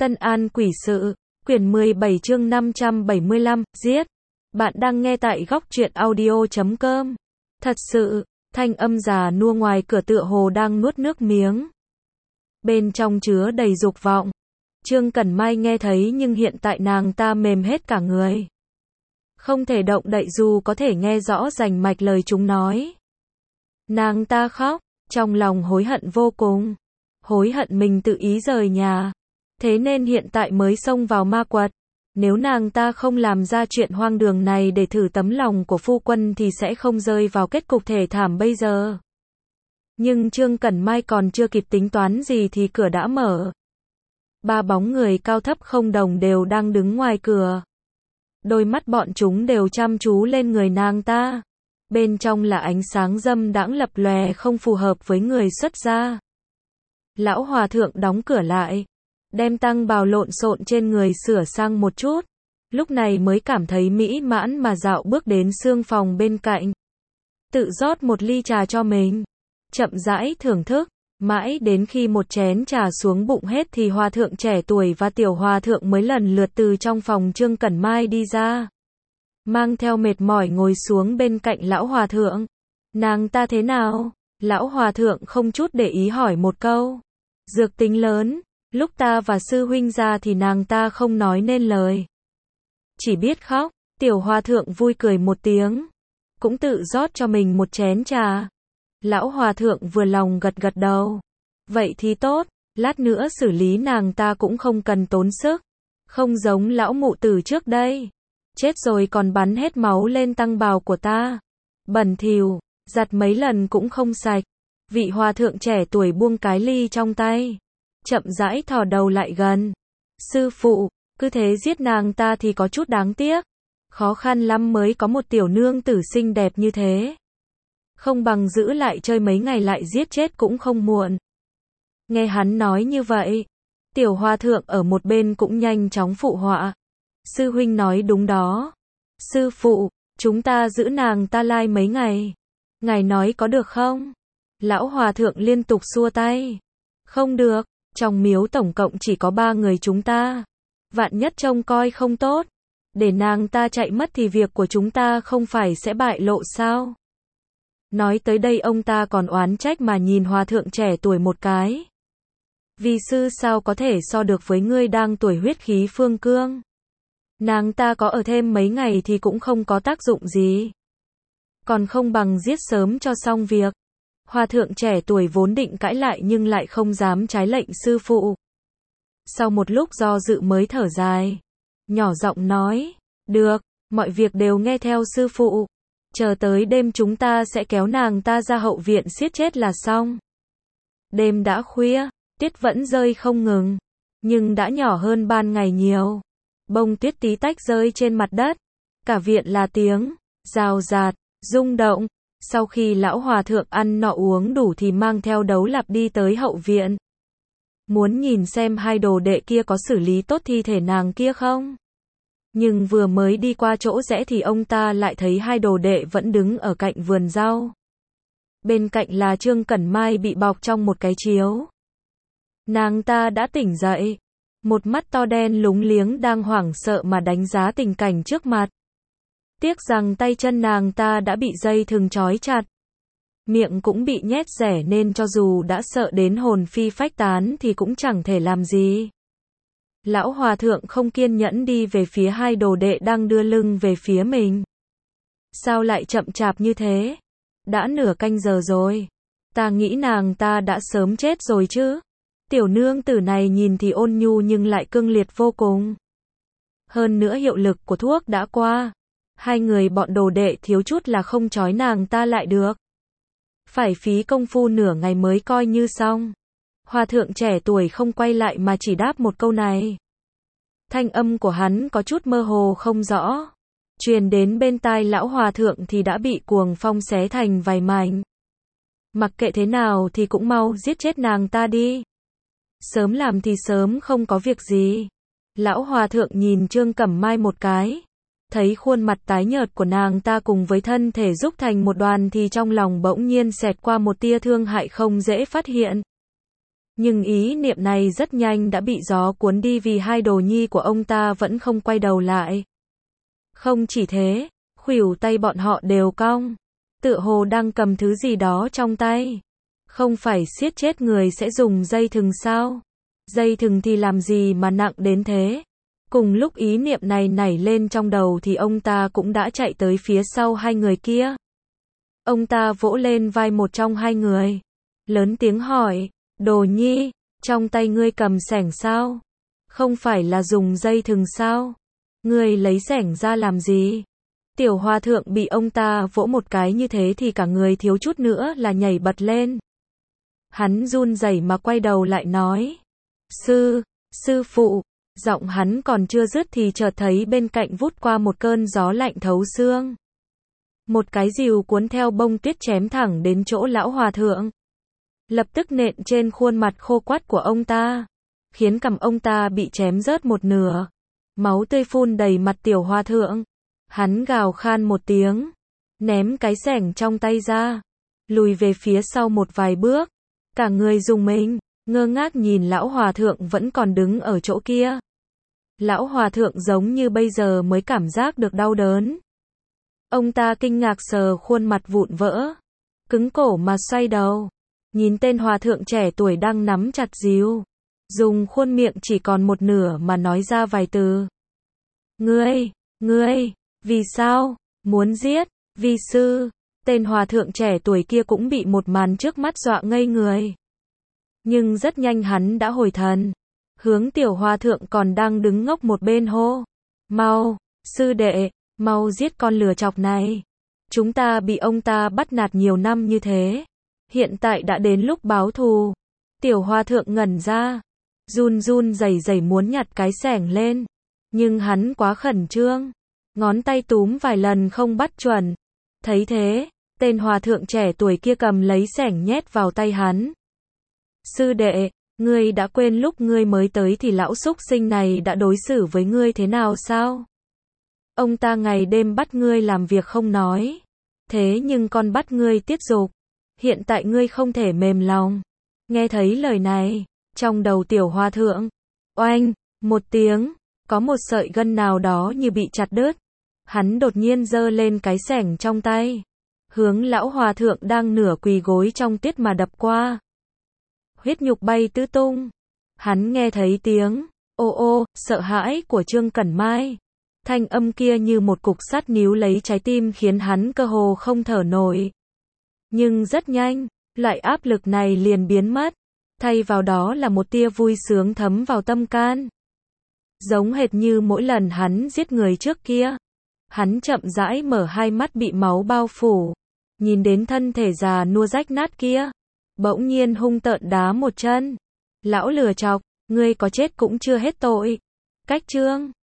Tân An Quỷ Sự, quyển 17 chương 575, giết. Bạn đang nghe tại góc truyện audio.com. Thật sự, thanh âm già nua ngoài cửa tựa hồ đang nuốt nước miếng. Bên trong chứa đầy dục vọng. Trương Cẩn Mai nghe thấy nhưng hiện tại nàng ta mềm hết cả người. Không thể động đậy dù có thể nghe rõ rành mạch lời chúng nói. Nàng ta khóc, trong lòng hối hận vô cùng. Hối hận mình tự ý rời nhà. Thế nên hiện tại mới xông vào ma quật. Nếu nàng ta không làm ra chuyện hoang đường này để thử tấm lòng của phu quân thì sẽ không rơi vào kết cục thê thảm bây giờ. Nhưng Trương Cẩn Mai còn chưa kịp tính toán gì thì cửa đã mở. Ba bóng người cao thấp không đồng đều đang đứng ngoài cửa. Đôi mắt bọn chúng đều chăm chú lên người nàng ta. Bên trong là ánh sáng dâm đãng lập lòe không phù hợp với người xuất gia. Lão hòa thượng đóng cửa lại, đem tăng bào lộn xộn trên người sửa sang một chút. Lúc này mới cảm thấy mỹ mãn mà dạo bước đến xương phòng bên cạnh. Tự rót một ly trà cho mình. Chậm rãi thưởng thức. Mãi đến khi một chén trà xuống bụng hết thì hòa thượng trẻ tuổi và tiểu hòa thượng mới lần lượt từ trong phòng Trương Cẩn Mai đi ra. Mang theo mệt mỏi ngồi xuống bên cạnh lão hòa thượng. Nàng ta thế nào? Lão hòa thượng không chút để ý hỏi một câu. Dược tính lớn, lúc ta và sư huynh ra thì nàng ta không nói nên lời. Chỉ biết khóc, tiểu hòa thượng vui cười một tiếng. Cũng tự rót cho mình một chén trà. Lão hòa thượng vừa lòng gật gật đầu. Vậy thì tốt, lát nữa xử lý nàng ta cũng không cần tốn sức. Không giống lão mụ tử trước đây. Chết rồi còn bắn hết máu lên tăng bào của ta. Bẩn thỉu, giặt mấy lần cũng không sạch. Vị hòa thượng trẻ tuổi buông cái ly trong tay. Chậm rãi thò đầu lại gần. Sư phụ, cứ thế giết nàng ta thì có chút đáng tiếc. Khó khăn lắm mới có một tiểu nương tử xinh đẹp như thế. Không bằng giữ lại chơi mấy ngày lại giết chết cũng không muộn. Nghe hắn nói như vậy, tiểu hòa thượng ở một bên cũng nhanh chóng phụ họa. Sư huynh nói đúng đó. Sư phụ, chúng ta giữ nàng ta lai mấy ngày. Ngài nói có được không? Lão hòa thượng liên tục xua tay. Không được, trong miếu tổng cộng chỉ có 3 người chúng ta. Vạn nhất trông coi không tốt. Để nàng ta chạy mất thì việc của chúng ta không phải sẽ bại lộ sao? Nói tới đây ông ta còn oán trách mà nhìn hòa thượng trẻ tuổi một cái. Vì sư sao có thể so được với ngươi đang tuổi huyết khí phương cương. Nàng ta có ở thêm mấy ngày thì cũng không có tác dụng gì. Còn không bằng giết sớm cho xong việc. Hòa thượng trẻ tuổi vốn định cãi lại nhưng lại không dám trái lệnh sư phụ. Sau một lúc do dự mới thở dài. Nhỏ giọng nói, được, mọi việc đều nghe theo sư phụ. Chờ tới đêm chúng ta sẽ kéo nàng ta ra hậu viện giết chết là xong. Đêm đã khuya, tuyết vẫn rơi không ngừng. Nhưng đã nhỏ hơn ban ngày nhiều. Bông tuyết tí tách rơi trên mặt đất. Cả viện là tiếng rào rạt, rung động. Sau khi lão hòa thượng ăn nọ uống đủ thì mang theo đấu lạp đi tới hậu viện. Muốn nhìn xem hai đồ đệ kia có xử lý tốt thi thể nàng kia không? Nhưng vừa mới đi qua chỗ rẽ thì ông ta lại thấy hai đồ đệ vẫn đứng ở cạnh vườn rau. Bên cạnh là Trương Cẩn Mai bị bọc trong một cái chiếu. Nàng ta đã tỉnh dậy. Một mắt to đen lúng liếng đang hoảng sợ mà đánh giá tình cảnh trước mặt. Tiếc rằng tay chân nàng ta đã bị dây thừng trói chặt. Miệng cũng bị nhét rẻ nên cho dù đã sợ đến hồn phi phách tán thì cũng chẳng thể làm gì. Lão hòa thượng không kiên nhẫn đi về phía hai đồ đệ đang đưa lưng về phía mình. Sao lại chậm chạp như thế? Đã nửa canh giờ rồi. Ta nghĩ nàng ta đã sớm chết rồi chứ. Tiểu nương tử này nhìn thì ôn nhu nhưng lại cương liệt vô cùng. Hơn nữa hiệu lực của thuốc đã qua. Hai người bọn đồ đệ thiếu chút là không trói nàng ta lại được. Phải phí công phu nửa ngày mới coi như xong. Hòa thượng trẻ tuổi không quay lại mà chỉ đáp một câu này. Thanh âm của hắn có chút mơ hồ không rõ. Truyền đến bên tai lão hòa thượng thì đã bị cuồng phong xé thành vài mảnh. Mặc kệ thế nào thì cũng mau giết chết nàng ta đi. Sớm làm thì sớm không có việc gì. Lão hòa thượng nhìn Trương Cẩm Mai một cái. Thấy khuôn mặt tái nhợt của nàng ta cùng với thân thể rúc thành một đoàn thì trong lòng bỗng nhiên xẹt qua một tia thương hại không dễ phát hiện. Nhưng ý niệm này rất nhanh đã bị gió cuốn đi vì hai đồ nhi của ông ta vẫn không quay đầu lại. Không chỉ thế, khuỷu tay bọn họ đều cong, tựa hồ đang cầm thứ gì đó trong tay. Không phải siết chết người sẽ dùng dây thừng sao? Dây thừng thì làm gì mà nặng đến thế? Cùng lúc ý niệm này nảy lên trong đầu thì ông ta cũng đã chạy tới phía sau hai người kia. Ông ta vỗ lên vai một trong hai người, lớn tiếng hỏi, đồ nhi, trong tay ngươi cầm xẻng sao? Không phải là dùng dây thừng sao? Ngươi lấy xẻng ra làm gì? Tiểu hòa thượng bị ông ta vỗ một cái như thế thì cả người thiếu chút nữa là nhảy bật lên. Hắn run rẩy mà quay đầu lại nói, sư phụ, giọng hắn còn chưa dứt thì chợt thấy bên cạnh vút qua một cơn gió lạnh thấu xương. Một cái rìu cuốn theo bông tuyết chém thẳng đến chỗ lão hòa thượng. Lập tức nện trên khuôn mặt khô quắt của ông ta, khiến cằm ông ta bị chém rớt một nửa. Máu tươi phun đầy mặt tiểu hòa thượng. Hắn gào khan một tiếng, ném cái xẻng trong tay ra, lùi về phía sau một vài bước. Cả người rùng mình, ngơ ngác nhìn lão hòa thượng vẫn còn đứng ở chỗ kia. Lão hòa thượng giống như bây giờ mới cảm giác được đau đớn. Ông ta kinh ngạc sờ khuôn mặt vụn vỡ, cứng cổ mà xoay đầu, nhìn tên hòa thượng trẻ tuổi đang nắm chặt rìu, dùng khuôn miệng chỉ còn một nửa mà nói ra vài từ. Ngươi, vì sao, muốn giết, vi sư? Tên hòa thượng trẻ tuổi kia cũng bị một màn trước mắt dọa ngây người. Nhưng rất nhanh hắn đã hồi thần, hướng tiểu hòa thượng còn đang đứng ngốc một bên hô. Mau, sư đệ, mau giết con lừa chọc này. Chúng ta bị ông ta bắt nạt nhiều năm như thế. Hiện tại đã đến lúc báo thù. Tiểu hòa thượng ngẩn ra, run rẩy muốn nhặt cái xẻng lên. Nhưng hắn quá khẩn trương, ngón tay túm vài lần không bắt chuẩn. Thấy thế, tên hòa thượng trẻ tuổi kia cầm lấy xẻng nhét vào tay hắn. Sư đệ, ngươi đã quên lúc ngươi mới tới thì lão súc sinh này đã đối xử với ngươi thế nào sao? Ông ta ngày đêm bắt ngươi làm việc không nói. Thế nhưng con bắt ngươi tiết dục. Hiện tại ngươi không thể mềm lòng. Nghe thấy lời này, trong đầu tiểu hòa thượng, oanh, một tiếng, có một sợi gân nào đó như bị chặt đứt. Hắn đột nhiên giơ lên cái xẻng trong tay, hướng lão hòa thượng đang nửa quỳ gối trong tuyết mà đập qua. Huyết nhục bay tứ tung. Hắn nghe thấy tiếng ô sợ hãi của Trương Cẩn Mai. Thanh âm kia như một cục sắt níu lấy trái tim khiến hắn cơ hồ không thở nổi. Nhưng rất nhanh, loại áp lực này liền biến mất. Thay vào đó là một tia vui sướng thấm vào tâm can. Giống hệt như mỗi lần hắn giết người trước kia. Hắn chậm rãi mở hai mắt bị máu bao phủ. Nhìn đến thân thể già nua rách nát kia. Bỗng nhiên hung tợn đá một chân. Lão lừa chọc, ngươi có chết cũng chưa hết tội. Cách chương